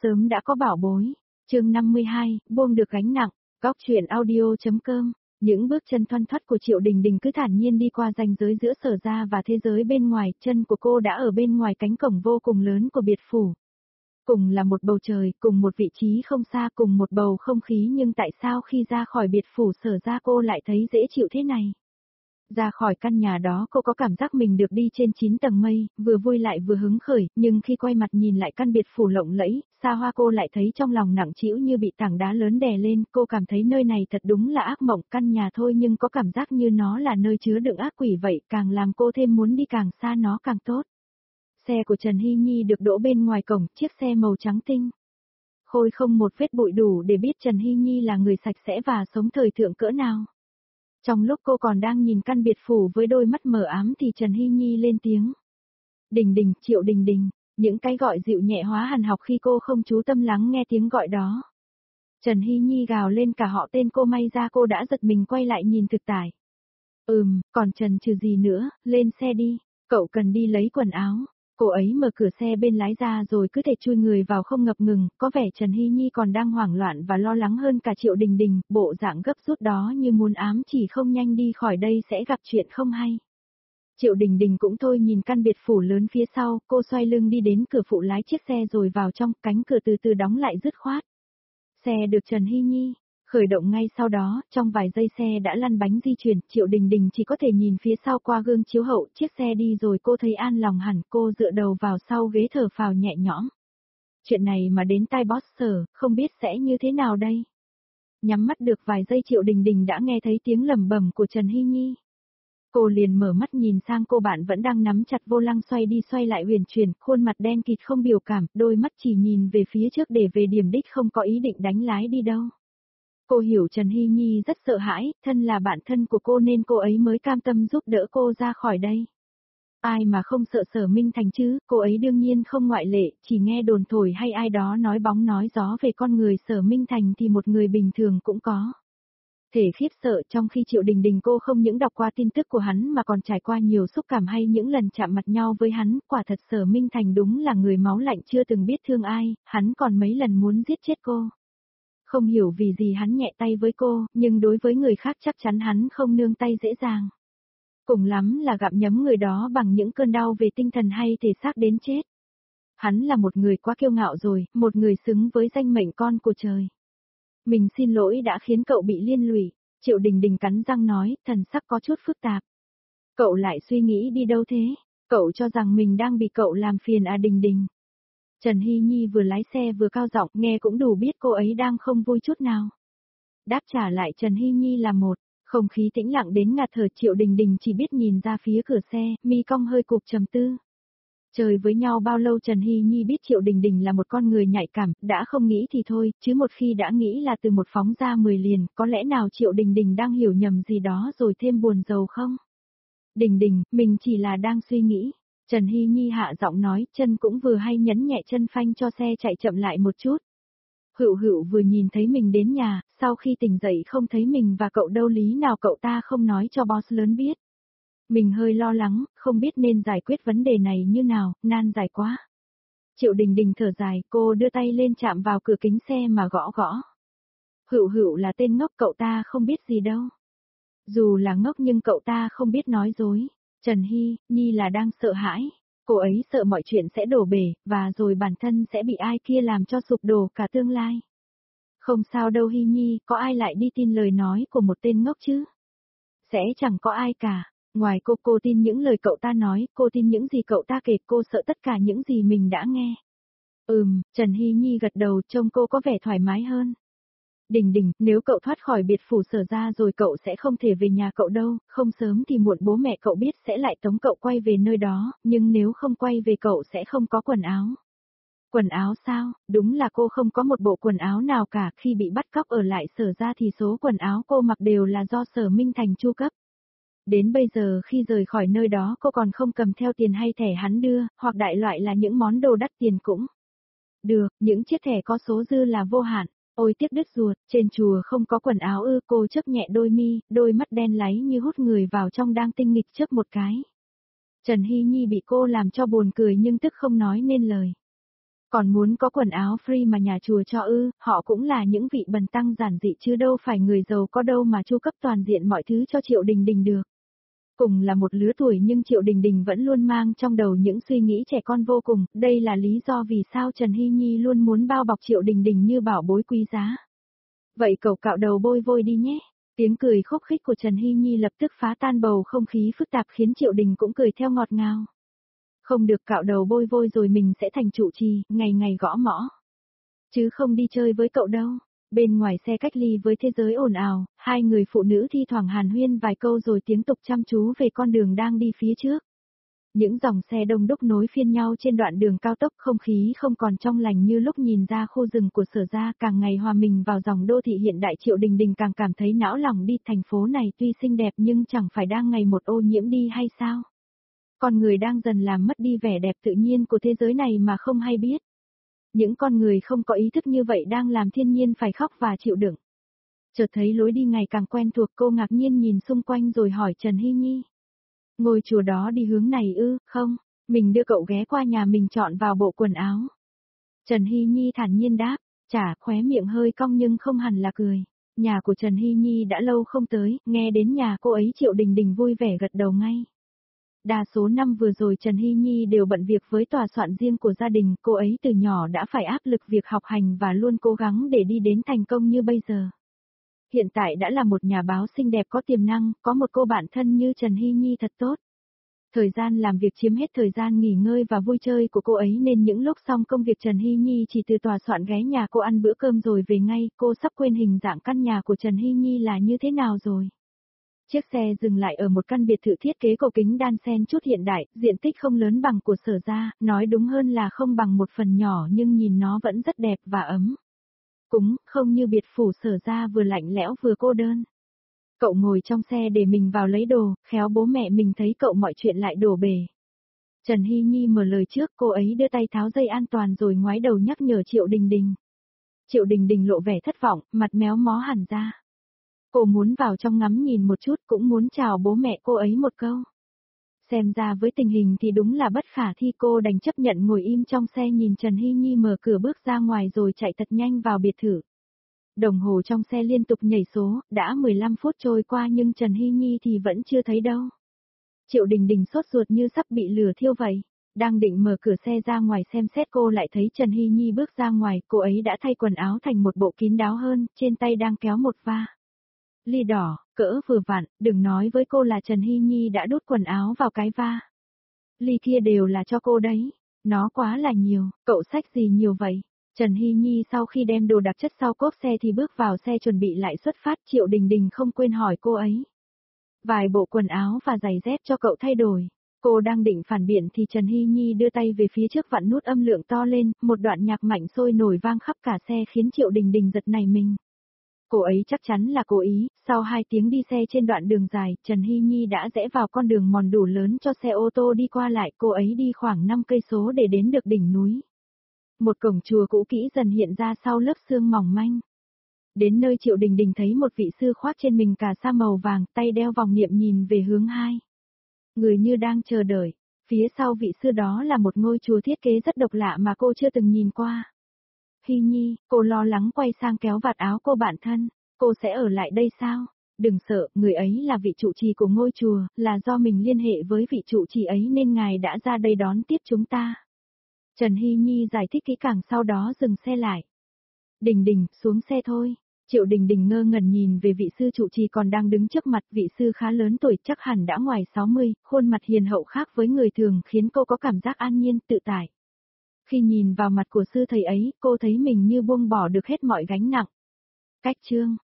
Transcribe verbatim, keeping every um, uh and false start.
sớm đã có bảo bối. Chương năm mươi hai, buông được gánh nặng. Góc truyện audio.com. Những bước chân thoăn thoắt của Triệu Đình Đình cứ thản nhiên đi qua ranh giới giữa Sở gia và thế giới bên ngoài, chân của cô đã ở bên ngoài cánh cổng vô cùng lớn của biệt phủ. Cùng là một bầu trời, cùng một vị trí không xa, cùng một bầu không khí, nhưng tại sao khi ra khỏi biệt phủ Sở gia cô lại thấy dễ chịu thế này? Ra khỏi căn nhà đó cô có cảm giác mình được đi trên chín tầng mây, vừa vui lại vừa hứng khởi, nhưng khi quay mặt nhìn lại căn biệt phủ lộng lẫy, xa hoa, cô lại thấy trong lòng nặng trĩu như bị tảng đá lớn đè lên. Cô cảm thấy nơi này thật đúng là ác mộng, căn nhà thôi nhưng có cảm giác như nó là nơi chứa đựng ác quỷ vậy, càng làm cô thêm muốn đi càng xa nó càng tốt. Xe của Trần Hy Nhi được đỗ bên ngoài cổng, chiếc xe màu trắng tinh. Khôi không một vết bụi đủ để biết Trần Hy Nhi là người sạch sẽ và sống thời thượng cỡ nào. Trong lúc cô còn đang nhìn căn biệt phủ với đôi mắt mờ ám thì Trần Hy Nhi lên tiếng. Đình Đình, Triệu Đình Đình, những cái gọi dịu nhẹ hóa hằn học khi cô không chú tâm lắng nghe tiếng gọi đó. Trần Hy Nhi gào lên cả họ tên cô, may ra cô đã giật mình quay lại nhìn thực tại. Ừm, còn chần chừ gì nữa, lên xe đi, cậu cần đi lấy quần áo. Cô ấy mở cửa xe bên lái ra rồi cứ thể chui người vào không ngập ngừng, có vẻ Trần Hy Nhi còn đang hoảng loạn và lo lắng hơn cả Triệu Đình Đình, bộ dạng gấp rút đó như muốn ám chỉ không nhanh đi khỏi đây sẽ gặp chuyện không hay. Triệu Đình Đình cũng thôi nhìn căn biệt phủ lớn phía sau, cô xoay lưng đi đến cửa phụ lái chiếc xe rồi vào trong, cánh cửa từ từ đóng lại dứt khoát. Xe được Trần Hy Nhi khởi động ngay sau đó, trong vài giây xe đã lăn bánh di chuyển, Triệu Đình Đình chỉ có thể nhìn phía sau qua gương chiếu hậu, chiếc xe đi rồi cô thấy an lòng hẳn, cô dựa đầu vào sau ghế thở phào nhẹ nhõm. Chuyện này mà đến tai boss Sở, không biết sẽ như thế nào đây? Nhắm mắt được vài giây Triệu Đình Đình đã nghe thấy tiếng lẩm bẩm của Trần Hy Nhi. Cô liền mở mắt nhìn sang cô bạn vẫn đang nắm chặt vô lăng xoay đi xoay lại huyền chuyển, khuôn mặt đen kịt không biểu cảm, đôi mắt chỉ nhìn về phía trước để về điểm đích, không có ý định đánh lái đi đâu. Cô hiểu Trần Hy Nhi rất sợ hãi, thân là bạn thân của cô nên cô ấy mới cam tâm giúp đỡ cô ra khỏi đây. Ai mà không sợ Sở Minh Thành chứ, cô ấy đương nhiên không ngoại lệ, chỉ nghe đồn thổi hay ai đó nói bóng nói gió về con người Sở Minh Thành thì một người bình thường cũng có thể khiếp sợ, trong khi Triệu Đình Đình cô không những đọc qua tin tức của hắn mà còn trải qua nhiều xúc cảm hay những lần chạm mặt nhau với hắn. Quả thật Sở Minh Thành đúng là người máu lạnh chưa từng biết thương ai, hắn còn mấy lần muốn giết chết cô. Không hiểu vì gì hắn nhẹ tay với cô, nhưng đối với người khác chắc chắn hắn không nương tay dễ dàng. Cùng lắm là gặm nhấm người đó bằng những cơn đau về tinh thần hay thể xác đến chết. Hắn là một người quá kiêu ngạo rồi, một người xứng với danh mệnh con của trời. Mình xin lỗi đã khiến cậu bị liên lụy, Triệu Đình Đình cắn răng nói, thần sắc có chút phức tạp. Cậu lại suy nghĩ đi đâu thế? Cậu cho rằng mình đang bị cậu làm phiền à Đình Đình? Trần Hy Nhi vừa lái xe vừa cao giọng, nghe cũng đủ biết cô ấy đang không vui chút nào. Đáp trả lại Trần Hy Nhi là một, không khí tĩnh lặng đến ngạt thở. Triệu Đình Đình chỉ biết nhìn ra phía cửa xe, mi cong hơi cục trầm tư. Chơi với nhau bao lâu Trần Hy Nhi biết Triệu Đình Đình là một con người nhạy cảm, đã không nghĩ thì thôi, chứ một khi đã nghĩ là từ một phóng ra mười liền, có lẽ nào Triệu Đình Đình đang hiểu nhầm gì đó rồi thêm buồn rầu không? Đình Đình, mình chỉ là đang suy nghĩ. Trần Hy Nhi hạ giọng nói, chân cũng vừa hay nhấn nhẹ chân phanh cho xe chạy chậm lại một chút. Hựu Hựu vừa nhìn thấy mình đến nhà, sau khi tỉnh dậy không thấy mình và cậu đâu, lý nào cậu ta không nói cho boss lớn biết. Mình hơi lo lắng, không biết nên giải quyết vấn đề này như nào, nan giải quá. Triệu Đình Đình thở dài, cô đưa tay lên chạm vào cửa kính xe mà gõ gõ. Hựu Hựu là tên ngốc, cậu ta không biết gì đâu. Dù là ngốc nhưng cậu ta không biết nói dối. Trần Hy Nhi là đang sợ hãi. Cô ấy sợ mọi chuyện sẽ đổ bể, và rồi bản thân sẽ bị ai kia làm cho sụp đổ cả tương lai. Không sao đâu Hy Nhi, có ai lại đi tin lời nói của một tên ngốc chứ? Sẽ chẳng có ai cả. Ngoài cô, cô tin những lời cậu ta nói, cô tin những gì cậu ta kể, cô sợ tất cả những gì mình đã nghe. Ừm, Trần Hy Nhi gật đầu, trông cô có vẻ thoải mái hơn. Đình Đình, nếu cậu thoát khỏi biệt phủ Sở ra rồi cậu sẽ không thể về nhà cậu đâu, không sớm thì muộn bố mẹ cậu biết sẽ lại tống cậu quay về nơi đó, nhưng nếu không quay về cậu sẽ không có quần áo. Quần áo sao? Đúng là cô không có một bộ quần áo nào cả, khi bị bắt cóc ở lại Sở ra thì số quần áo cô mặc đều là do Sở Minh Thành chu cấp. Đến bây giờ khi rời khỏi nơi đó cô còn không cầm theo tiền hay thẻ hắn đưa, hoặc đại loại là những món đồ đắt tiền cũng được, những chiếc thẻ có số dư là vô hạn. Ôi tiếc đứt ruột, trên chùa không có quần áo ư? Cô chớp nhẹ đôi mi, đôi mắt đen láy như hút người vào trong đang tinh nghịch chớp một cái. Trần Hy Nhi bị cô làm cho buồn cười nhưng tức không nói nên lời. Còn muốn có quần áo free mà nhà chùa cho ư, họ cũng là những vị bần tăng giản dị chứ đâu phải người giàu có đâu mà chu cấp toàn diện mọi thứ cho Triệu Đình Đình được. Cùng là một lứa tuổi nhưng Triệu Đình Đình vẫn luôn mang trong đầu những suy nghĩ trẻ con vô cùng, đây là lý do vì sao Trần Hy Nhi luôn muốn bao bọc Triệu Đình Đình như bảo bối quý giá. Vậy cậu cạo đầu bôi vôi đi nhé. Tiếng cười khúc khích của Trần Hy Nhi lập tức phá tan bầu không khí phức tạp khiến Triệu Đình cũng cười theo ngọt ngào. Không được cạo đầu bôi vôi rồi mình sẽ thành trụ trì, ngày ngày gõ mõ. Chứ không đi chơi với cậu đâu. Bên ngoài xe cách ly với thế giới ồn ào, hai người phụ nữ thi thoảng hàn huyên vài câu rồi tiếp tục chăm chú về con đường đang đi phía trước. Những dòng xe đông đúc nối phiên nhau trên đoạn đường cao tốc, không khí không còn trong lành như lúc nhìn ra khu rừng của Sở Gia, càng ngày hòa mình vào dòng đô thị hiện đại. Triệu Đình Đình càng cảm thấy não lòng đi. Thành phố này tuy xinh đẹp nhưng chẳng phải đang ngày một ô nhiễm đi hay sao? Con người đang dần làm mất đi vẻ đẹp tự nhiên của thế giới này mà không hay biết. Những con người không có ý thức như vậy đang làm thiên nhiên phải khóc và chịu đựng. Chợt thấy lối đi ngày càng quen thuộc, cô ngạc nhiên nhìn xung quanh rồi hỏi Trần Hy Nhi. Ngôi chùa đó đi hướng này ư? Không, mình đưa cậu ghé qua nhà mình chọn vào bộ quần áo. Trần Hy Nhi thản nhiên đáp, chả, khóe miệng hơi cong nhưng không hẳn là cười. Nhà của Trần Hy Nhi đã lâu không tới, nghe đến nhà cô ấy Triệu Đình Đình vui vẻ gật đầu ngay. Đa số năm vừa rồi Trần Hy Nhi đều bận việc với tòa soạn riêng của gia đình, cô ấy từ nhỏ đã phải áp lực việc học hành và luôn cố gắng để đi đến thành công như bây giờ. Hiện tại đã là một nhà báo xinh đẹp có tiềm năng, có một cô bạn thân như Trần Hy Nhi thật tốt. Thời gian làm việc chiếm hết thời gian nghỉ ngơi và vui chơi của cô ấy nên những lúc xong công việc Trần Hy Nhi chỉ từ tòa soạn ghé nhà cô ăn bữa cơm rồi về ngay. Cô sắp quên hình dạng căn nhà của Trần Hy Nhi là như thế nào rồi. Chiếc xe dừng lại ở một căn biệt thự thiết kế cổ kính đan xen chút hiện đại, diện tích không lớn bằng của Sở Gia, nói đúng hơn là không bằng một phần nhỏ nhưng nhìn nó vẫn rất đẹp và ấm. Cũng không như biệt phủ Sở Gia vừa lạnh lẽo vừa cô đơn. Cậu ngồi trong xe để mình vào lấy đồ, khéo bố mẹ mình thấy cậu mọi chuyện lại đổ bể. Trần Hy Nhi mở lời trước, cô ấy đưa tay tháo dây an toàn rồi ngoái đầu nhắc nhở Triệu Đình Đình. Triệu Đình Đình lộ vẻ thất vọng, mặt méo mó hẳn ra. Cô muốn vào trong ngắm nhìn một chút, cũng muốn chào bố mẹ cô ấy một câu. Xem ra với tình hình thì đúng là bất khả thi, cô đành chấp nhận ngồi im trong xe nhìn Trần Hy Nhi mở cửa bước ra ngoài rồi chạy thật nhanh vào biệt thự. Đồng hồ trong xe liên tục nhảy số, đã mười lăm phút trôi qua nhưng Trần Hy Nhi thì vẫn chưa thấy đâu. Triệu Đình Đình sốt ruột như sắp bị lửa thiêu vậy. Đang định mở cửa xe ra ngoài xem xét cô lại thấy Trần Hy Nhi bước ra ngoài, cô ấy đã thay quần áo thành một bộ kín đáo hơn, trên tay đang kéo một va. Ly đỏ, cỡ vừa vặn, đừng nói với cô là Trần Hy Nhi đã đút quần áo vào cái va. Ly kia đều là cho cô đấy. Nó quá là nhiều, cậu xách gì nhiều vậy? Trần Hy Nhi sau khi đem đồ đặc chất sau cốp xe thì bước vào xe chuẩn bị lại xuất phát. Triệu Đình Đình không quên hỏi cô ấy. Vài bộ quần áo và giày dép cho cậu thay đổi. Cô đang định phản biện thì Trần Hy Nhi đưa tay về phía trước vặn nút âm lượng to lên, một đoạn nhạc mạnh sôi nổi vang khắp cả xe khiến Triệu Đình Đình giật nảy mình. Cô ấy chắc chắn là cố ý, sau hai tiếng đi xe trên đoạn đường dài, Trần Hy Nhi đã rẽ vào con đường mòn đủ lớn cho xe ô tô đi qua lại, cô ấy đi khoảng năm cây số để đến được đỉnh núi. Một cổng chùa cũ kỹ dần hiện ra sau lớp sương mỏng manh. Đến nơi Triệu Đình Đình thấy một vị sư khoác trên mình cà sa màu vàng, tay đeo vòng niệm nhìn về hướng hai. Người như đang chờ đợi, phía sau vị sư đó là một ngôi chùa thiết kế rất độc lạ mà cô chưa từng nhìn qua. Hy Nhi, cô lo lắng quay sang kéo vạt áo cô bạn thân, cô sẽ ở lại đây sao? Đừng sợ, người ấy là vị trụ trì của ngôi chùa, là do mình liên hệ với vị trụ trì ấy nên ngài đã ra đây đón tiếp chúng ta. Trần Hy Nhi giải thích kỹ càng sau đó dừng xe lại. Đình Đình, xuống xe thôi. Triệu Đình Đình ngơ ngẩn nhìn về vị sư trụ trì còn đang đứng trước mặt, vị sư khá lớn tuổi chắc hẳn đã ngoài sáu mươi, khuôn mặt hiền hậu khác với người thường khiến cô có cảm giác an nhiên, tự tại. Khi nhìn vào mặt của sư thầy ấy, cô thấy mình như buông bỏ được hết mọi gánh nặng. Cách chương